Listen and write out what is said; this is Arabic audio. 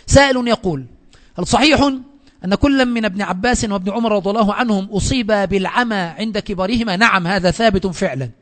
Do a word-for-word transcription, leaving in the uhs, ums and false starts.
سائل يقول: هل صحيح أن كل من ابن عباس وابن عمر رضي الله عنهم أصيب بالعمى عند كبارهما؟ نعم، هذا ثابت فعلا.